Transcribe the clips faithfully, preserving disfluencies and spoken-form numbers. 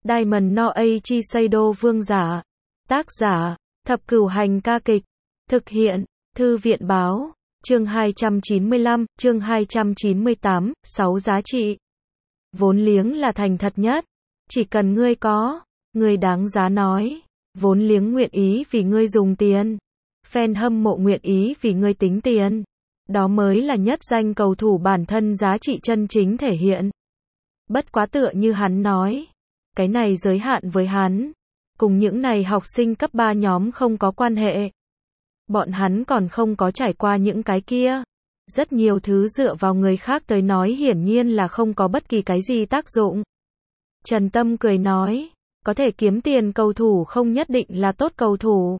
Diamond no Eiichi Seido vương giả. Tác giả, Thập Cửu Hành ca kịch. Thực hiện, Thư viện báo. Chương hai trăm chín mươi lăm, chương hai trăm chín mươi tám, sáu giá trị. Vốn liếng là thành thật nhất. Chỉ cần ngươi có, ngươi đáng giá nói. Vốn liếng nguyện ý vì ngươi dùng tiền. Fan hâm mộ nguyện ý vì ngươi tính tiền. Đó mới là nhất danh cầu thủ bản thân giá trị chân chính thể hiện. Bất quá tựa như hắn nói. Cái này giới hạn với hắn. Cùng những này học sinh cấp ba nhóm không có quan hệ. Bọn hắn còn không có trải qua những cái kia. Rất nhiều thứ dựa vào người khác tới nói hiển nhiên là không có bất kỳ cái gì tác dụng. Trần Tâm cười nói, có thể kiếm tiền cầu thủ không nhất định là tốt cầu thủ.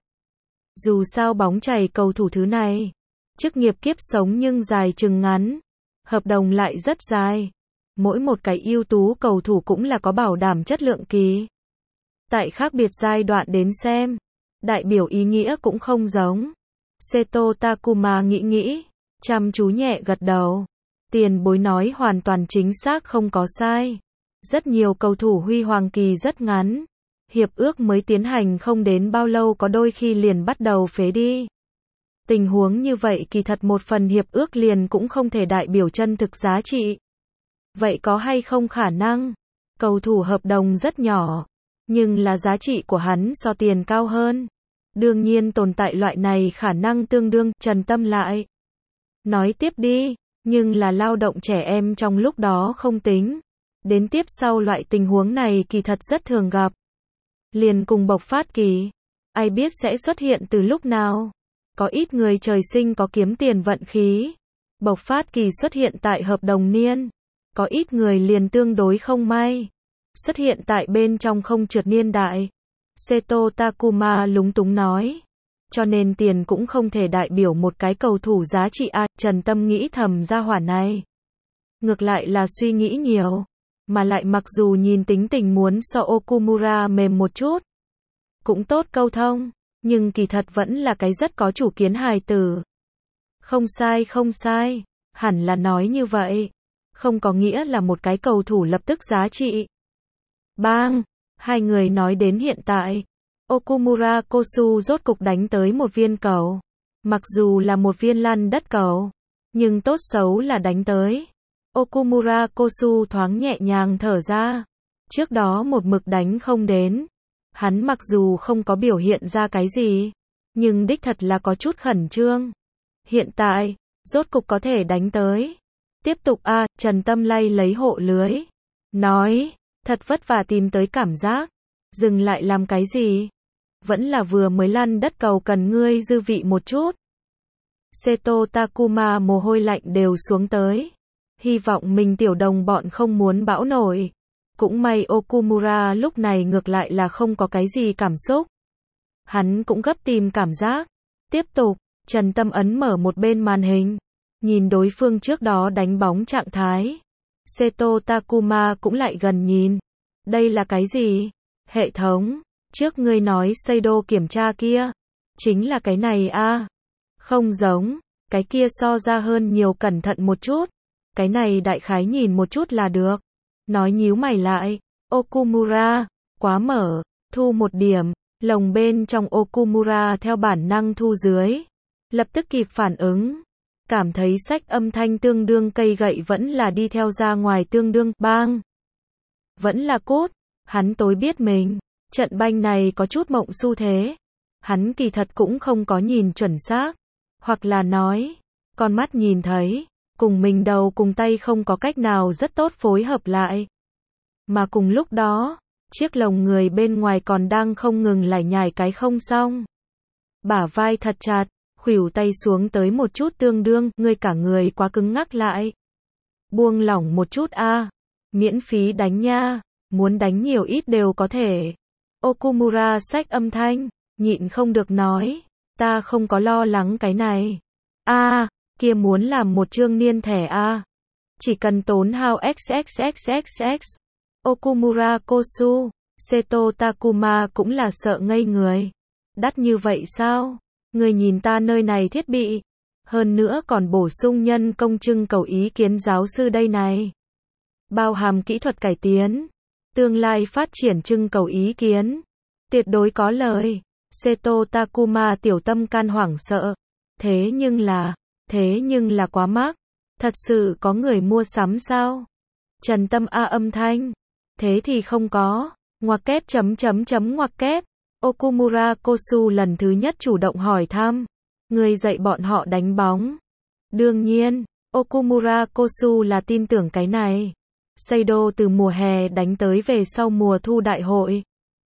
Dù sao bóng chày cầu thủ thứ này, chức nghiệp kiếp sống nhưng dài chừng ngắn, hợp đồng lại rất dài. Mỗi một cái ưu tú cầu thủ cũng là có bảo đảm chất lượng kỳ. Tại khác biệt giai đoạn đến xem, đại biểu ý nghĩa cũng không giống. Seto Takuma nghĩ nghĩ, chăm chú nhẹ gật đầu. Tiền bối nói hoàn toàn chính xác không có sai. Rất nhiều cầu thủ huy hoàng kỳ rất ngắn. Hiệp ước mới tiến hành không đến bao lâu có đôi khi liền bắt đầu phế đi. Tình huống như vậy kỳ thật một phần hiệp ước liền cũng không thể đại biểu chân thực giá trị. Vậy có hay không khả năng? Cầu thủ hợp đồng rất nhỏ, nhưng là giá trị của hắn so tiền cao hơn. Đương nhiên tồn tại loại này khả năng tương đương. Trần Tâm lại nói tiếp đi, nhưng là lao động trẻ em trong lúc đó không tính. Đến tiếp sau loại tình huống này kỳ thật rất thường gặp. Liền cùng bộc phát kỳ, ai biết sẽ xuất hiện từ lúc nào. Có ít người trời sinh có kiếm tiền vận khí. Bộc phát kỳ xuất hiện tại hợp đồng niên. Có ít người liền tương đối không may. Xuất hiện tại bên trong không trượt niên đại. Seto Takuma lúng túng nói. Cho nên tiền cũng không thể đại biểu một cái cầu thủ giá trị A. Trần Tâm nghĩ thầm ra hỏa này. Ngược lại là suy nghĩ nhiều. Mà lại mặc dù nhìn tính tình muốn so Okumura mềm một chút. Cũng tốt câu thông. Nhưng kỳ thật vẫn là cái rất có chủ kiến hài tử. Không sai không sai. Hẳn là nói như vậy. Không có nghĩa là một cái cầu thủ lập tức giá trị. Bang! Hai người nói đến hiện tại. Okumura Kosu rốt cục đánh tới một viên cầu. Mặc dù là một viên lăn đất cầu. Nhưng tốt xấu là đánh tới. Okumura Kosu thoáng nhẹ nhàng thở ra. Trước đó một mực đánh không đến. Hắn mặc dù không có biểu hiện ra cái gì. Nhưng đích thật là có chút khẩn trương. Hiện tại, rốt cục có thể đánh tới. Tiếp tục a. À, Trần Tâm lay lấy hộ lưới. Nói, thật vất vả tìm tới cảm giác. Dừng lại làm cái gì? Vẫn là vừa mới lăn đất cầu cần ngươi dư vị một chút. Seto Takuma mồ hôi lạnh đều xuống tới. Hy vọng mình tiểu đồng bọn không muốn bão nổi. Cũng may Okumura lúc này ngược lại là không có cái gì cảm xúc. Hắn cũng gấp tìm cảm giác. Tiếp tục, Trần Tâm ấn mở một bên màn hình. Nhìn đối phương trước đó đánh bóng trạng thái. Seto Takuma cũng lại gần nhìn. Đây là cái gì? Hệ thống. Trước ngươi nói Seido kiểm tra kia. Chính là cái này a. À. Không giống. Cái kia so ra hơn nhiều cẩn thận một chút. Cái này đại khái nhìn một chút là được. Nói nhíu mày lại. Okumura. Quá mở. Thu một điểm. Lồng bên trong Okumura theo bản năng thu dưới. Lập tức kịp phản ứng. Cảm thấy sách âm thanh tương đương cây gậy vẫn là đi theo ra ngoài tương đương. Bang. Vẫn là cút. Hắn tối biết mình. Trận banh này có chút mộng xu thế. Hắn kỳ thật cũng không có nhìn chuẩn xác. Hoặc là nói. Con mắt nhìn thấy. Cùng mình đầu cùng tay không có cách nào rất tốt phối hợp lại. Mà cùng lúc đó. Chiếc lồng người bên ngoài còn đang không ngừng lải nhải cái không xong. Bả vai thật chặt. Khuỷu tay xuống tới một chút tương đương. Ngươi cả người quá cứng ngắc lại. Buông lỏng một chút a. À. Miễn phí đánh nha. Muốn đánh nhiều ít đều có thể. Okumura xách âm thanh. Nhịn không được nói. Ta không có lo lắng cái này. A. À, kia muốn làm một chương niên thẻ a. À. Chỉ cần tốn hao xxxxx. Okumura Kosu. Seto Takuma cũng là sợ ngây người. Đắt như vậy sao? Người nhìn ta nơi này thiết bị. Hơn nữa còn bổ sung nhân công trưng cầu ý kiến giáo sư đây này. Bao hàm kỹ thuật cải tiến. Tương lai phát triển trưng cầu ý kiến. Tuyệt đối có lời. Seto Takuma tiểu tâm can hoảng sợ. Thế nhưng là, thế nhưng là quá mắc. Thật sự có người mua sắm sao? Trần Tâm A âm thanh. Thế thì không có. Ngoặc kép chấm chấm chấm ngoặc kép. Okumura Kosu lần thứ nhất chủ động hỏi thăm. Người dạy bọn họ đánh bóng. Đương nhiên, Okumura Kosu là tin tưởng cái này. Seido từ mùa hè đánh tới về sau mùa thu đại hội.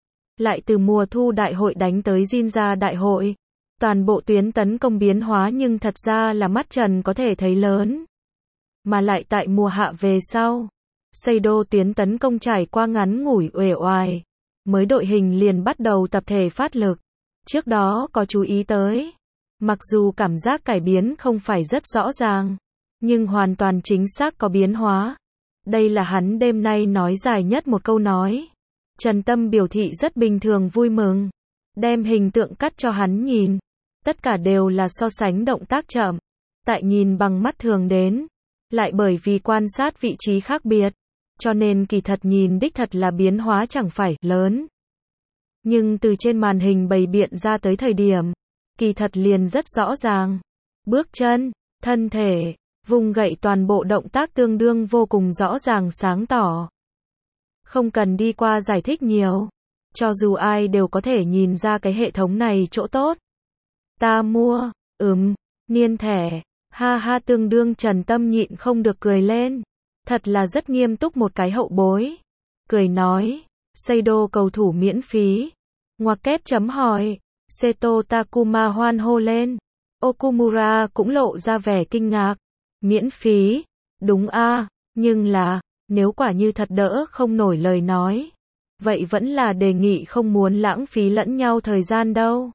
Lại từ mùa thu đại hội đánh tới Jinja đại hội. Toàn bộ tuyến tấn công biến hóa nhưng thật ra là mắt trần có thể thấy lớn. Mà lại tại mùa hạ về sau. Seido tuyến tấn công trải qua ngắn ngủi uể oải. Mới đội hình liền bắt đầu tập thể phát lực. Trước đó có chú ý tới. Mặc dù cảm giác cải biến không phải rất rõ ràng. Nhưng hoàn toàn chính xác có biến hóa. Đây là hắn đêm nay nói dài nhất một câu nói. Trần Tâm biểu thị rất bình thường vui mừng. Đem hình tượng cắt cho hắn nhìn. Tất cả đều là so sánh động tác chậm. Tại nhìn bằng mắt thường đến. Lại bởi vì quan sát vị trí khác biệt. Cho nên kỳ thật nhìn đích thật là biến hóa chẳng phải lớn. Nhưng từ trên màn hình bày biện ra tới thời điểm. Kỳ thật liền rất rõ ràng. Bước chân, thân thể, vùng gậy toàn bộ động tác tương đương vô cùng rõ ràng sáng tỏ. Không cần đi qua giải thích nhiều. Cho dù ai đều có thể nhìn ra cái hệ thống này chỗ tốt. Ta mua, ừm, niên thẻ, ha ha tương đương Trần Tâm nhịn không được cười lên. Thật là rất nghiêm túc một cái hậu bối. Cười nói, Seido cầu thủ miễn phí. Ngoặc kép chấm hỏi, Seto Takuma hoan hô lên. Okumura cũng lộ ra vẻ kinh ngạc. Miễn phí, đúng a, nhưng là, nếu quả như thật đỡ không nổi lời nói. Vậy vẫn là đề nghị không muốn lãng phí lẫn nhau thời gian đâu.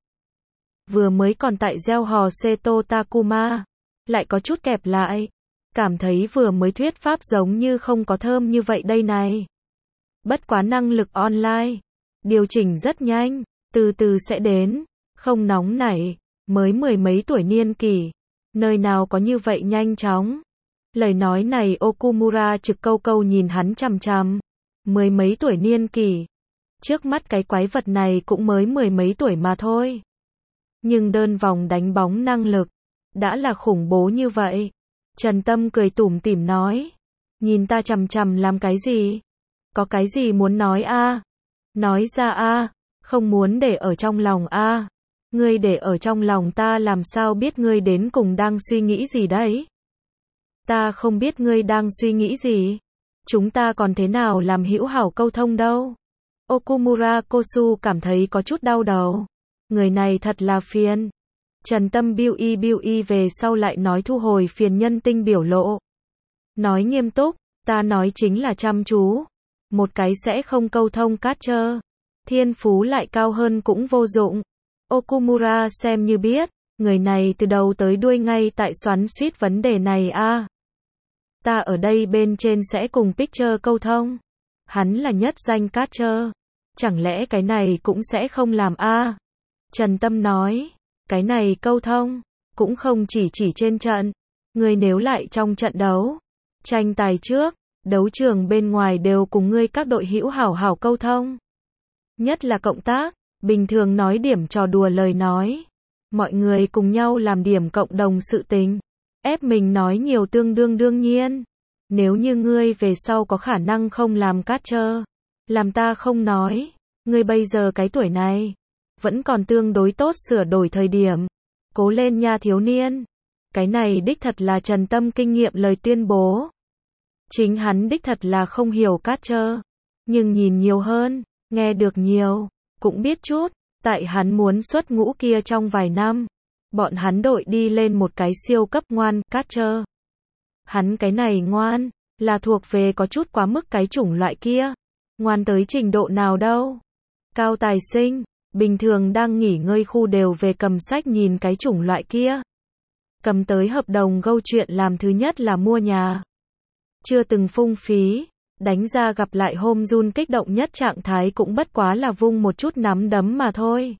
Vừa mới còn tại gieo hò Seto Takuma. Lại có chút kẹp lại. Cảm thấy vừa mới thuyết pháp giống như không có thơm như vậy đây này. Bất quá năng lực online. Điều chỉnh rất nhanh. Từ từ sẽ đến. Không nóng nảy. Mới mười mấy tuổi niên kỷ. Nơi nào có như vậy nhanh chóng. Lời nói này Okumura trực câu câu nhìn hắn chằm chằm. Mười mấy tuổi niên kỷ. Trước mắt cái quái vật này cũng mới mười mấy tuổi mà thôi. Nhưng đơn vòng đánh bóng năng lực. Đã là khủng bố như vậy. Trần Tâm cười tủm tỉm nói. Nhìn ta chằm chằm làm cái gì? Có cái gì muốn nói a? Nói ra a, không muốn để ở trong lòng a. Ngươi để ở trong lòng ta làm sao biết ngươi đến cùng đang suy nghĩ gì đấy? Ta không biết ngươi đang suy nghĩ gì. Chúng ta còn thế nào làm hữu hảo câu thông đâu. Okumura Kosu cảm thấy có chút đau đầu. Người này thật là phiền. Trần Tâm biu y biu y về sau lại nói thu hồi phiền nhân tinh biểu lộ. Nói nghiêm túc, ta nói chính là chăm chú. Một cái sẽ không câu thông cát trơ. Thiên phú lại cao hơn cũng vô dụng. Okumura xem như biết, người này từ đầu tới đuôi ngay tại xoắn xuýt vấn đề này a. À. Ta ở đây bên trên sẽ cùng Picture câu thông. Hắn là nhất danh cát trơ. Chẳng lẽ cái này cũng sẽ không làm a? À. Trần Tâm nói, cái này câu thông, cũng không chỉ chỉ trên trận. Ngươi nếu lại trong trận đấu, tranh tài trước, đấu trường bên ngoài đều cùng ngươi các đội hữu hảo hảo câu thông. Nhất là cộng tác, bình thường nói điểm trò đùa lời nói. Mọi người cùng nhau làm điểm cộng đồng sự tình. Ép mình nói nhiều tương đương đương nhiên. Nếu như ngươi về sau có khả năng không làm cát trơ, làm ta không nói. Ngươi bây giờ cái tuổi này, vẫn còn tương đối tốt sửa đổi thời điểm. Cố lên nha thiếu niên. Cái này đích thật là Trần Tâm kinh nghiệm lời tuyên bố. Chính hắn đích thật là không hiểu cát trơ. Nhưng nhìn nhiều hơn, nghe được nhiều, cũng biết chút. Tại hắn muốn xuất ngũ kia trong vài năm. Bọn hắn đội đi lên một cái siêu cấp ngoan, cát trơ. Hắn cái này ngoan, là thuộc về có chút quá mức cái chủng loại kia. Ngoan tới trình độ nào đâu. Cao tài sinh, bình thường đang nghỉ ngơi khu đều về cầm sách nhìn cái chủng loại kia. Cầm tới hợp đồng câu chuyện làm thứ nhất là mua nhà. Chưa từng phung phí, đánh ra gặp lại hôm run kích động nhất trạng thái cũng bất quá là vung một chút nắm đấm mà thôi.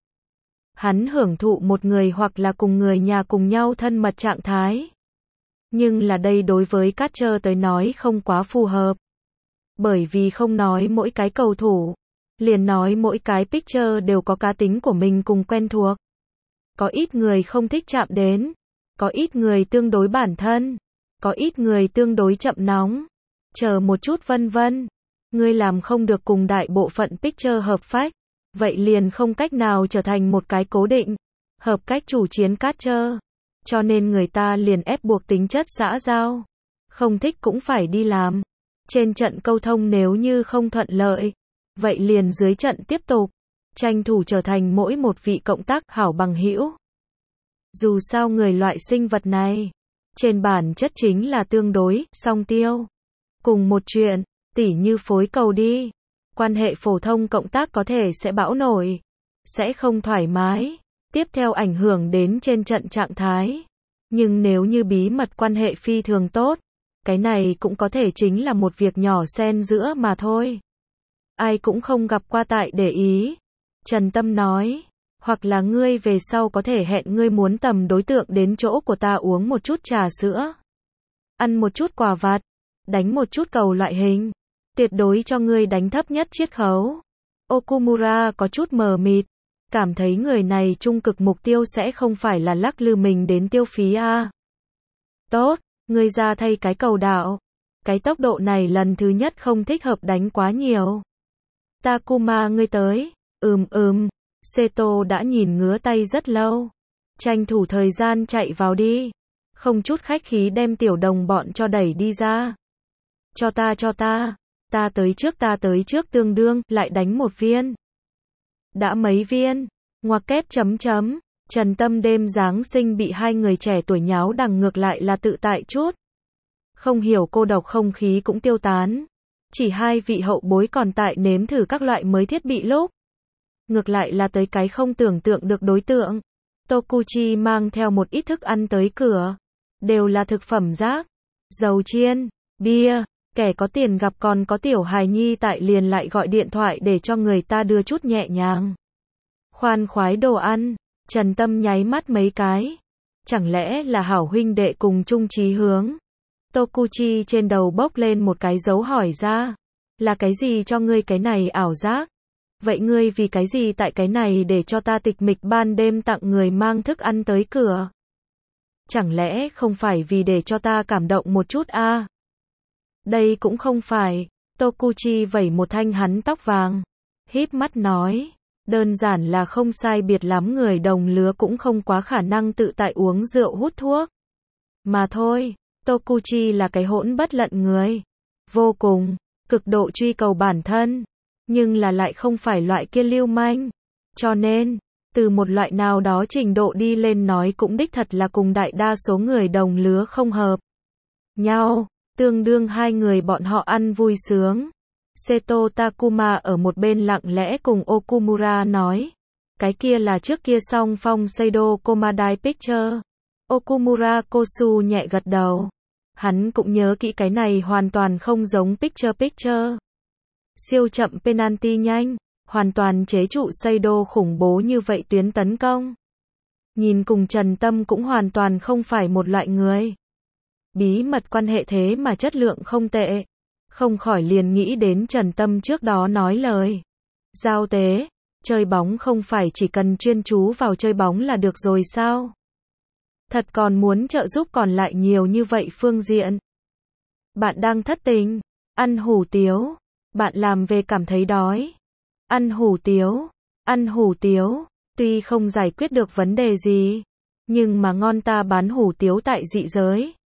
Hắn hưởng thụ một người hoặc là cùng người nhà cùng nhau thân mật trạng thái. Nhưng là đây đối với cát trơ tới nói không quá phù hợp. Bởi vì không nói mỗi cái cầu thủ, liền nói mỗi cái pitcher đều có cá tính của mình cùng quen thuộc. Có ít người không thích chạm đến, có ít người tương đối bản thân, có ít người tương đối chậm nóng, chờ một chút vân vân. Ngươi làm không được cùng đại bộ phận pitcher hợp phách, vậy liền không cách nào trở thành một cái cố định, hợp cách chủ chiến catcher. Cho nên người ta liền ép buộc tính chất xã giao. Không thích cũng phải đi làm. Trên trận câu thông nếu như không thuận lợi, vậy liền dưới trận tiếp tục, tranh thủ trở thành mỗi một vị cộng tác hảo bằng hữu. Dù sao người loại sinh vật này, trên bản chất chính là tương đối, song tiêu. Cùng một chuyện, tỉ như phối cầu đi. Quan hệ phổ thông cộng tác có thể sẽ bão nổi, sẽ không thoải mái, tiếp theo ảnh hưởng đến trên trận trạng thái. Nhưng nếu như bí mật quan hệ phi thường tốt, cái này cũng có thể chính là một việc nhỏ xen giữa mà thôi. Ai cũng không gặp qua tại để ý. Trần Tâm nói, hoặc là ngươi về sau có thể hẹn ngươi muốn tầm đối tượng đến chỗ của ta uống một chút trà sữa, ăn một chút quà vặt, đánh một chút cầu loại hình. Tuyệt đối cho ngươi đánh thấp nhất chiết khấu. Okumura có chút mờ mịt, cảm thấy người này trung cực mục tiêu sẽ không phải là lắc lư mình đến tiêu phí a. Tốt, ngươi ra thay cái cầu đạo. Cái tốc độ này lần thứ nhất không thích hợp đánh quá nhiều. Takuma ngươi tới. Ừm ừm, Seto đã nhìn ngứa tay rất lâu. Tranh thủ thời gian chạy vào đi. Không chút khách khí đem tiểu đồng bọn cho đẩy đi ra. Cho ta cho ta. Ta tới trước ta tới trước tương đương, lại đánh một viên. Đã mấy viên, ngoặc kép chấm chấm, Trần Tâm đêm Giáng sinh bị hai người trẻ tuổi nháo đằng ngược lại là tự tại chút. Không hiểu cô độc không khí cũng tiêu tán. Chỉ hai vị hậu bối còn tại nếm thử các loại mới thiết bị lúc. Ngược lại là tới cái không tưởng tượng được đối tượng. Tokuchi mang theo một ít thức ăn tới cửa. Đều là thực phẩm rác, dầu chiên, bia. Kẻ có tiền gặp còn có tiểu hài nhi tại liền lại gọi điện thoại để cho người ta đưa chút nhẹ nhàng. Khoan khoái đồ ăn, Trần Tâm nháy mắt mấy cái. Chẳng lẽ là hảo huynh đệ cùng chung chí hướng? Tokuchi trên đầu bốc lên một cái dấu hỏi ra. Là cái gì cho ngươi cái này ảo giác? Vậy ngươi vì cái gì tại cái này để cho ta tịch mịch ban đêm tặng người mang thức ăn tới cửa? Chẳng lẽ không phải vì để cho ta cảm động một chút a? À? Đây cũng không phải. Tokuchi vẩy một thanh hắn tóc vàng, híp mắt nói, đơn giản là không sai biệt lắm người đồng lứa cũng không quá khả năng tự tại uống rượu hút thuốc. Mà thôi, Tokuchi là cái hỗn bất lận người. Vô cùng, cực độ truy cầu bản thân, nhưng là lại không phải loại kia lưu manh. Cho nên, từ một loại nào đó trình độ đi lên nói cũng đích thật là cùng đại đa số người đồng lứa không hợp nhau. Tương đương hai người bọn họ ăn vui sướng. Seto Takuma ở một bên lặng lẽ cùng Okumura nói. Cái kia là trước kia song phong Seido Komadai Picture. Okumura Kosu nhẹ gật đầu. Hắn cũng nhớ kỹ cái này hoàn toàn không giống Picture Picture. Siêu chậm penalty nhanh, hoàn toàn chế trụ Seido khủng bố như vậy tuyến tấn công. Nhìn cùng Trần Tâm cũng hoàn toàn không phải một loại người. Bí mật quan hệ thế mà chất lượng không tệ. Không khỏi liền nghĩ đến Trần Tâm trước đó nói lời. Giao tế, chơi bóng không phải chỉ cần chuyên chú vào chơi bóng là được rồi sao? Thật còn muốn trợ giúp còn lại nhiều như vậy phương diện. Bạn đang thất tình, ăn hủ tiếu, bạn làm về cảm thấy đói. Ăn hủ tiếu, ăn hủ tiếu, tuy không giải quyết được vấn đề gì, nhưng mà ngon ta bán hủ tiếu tại dị giới.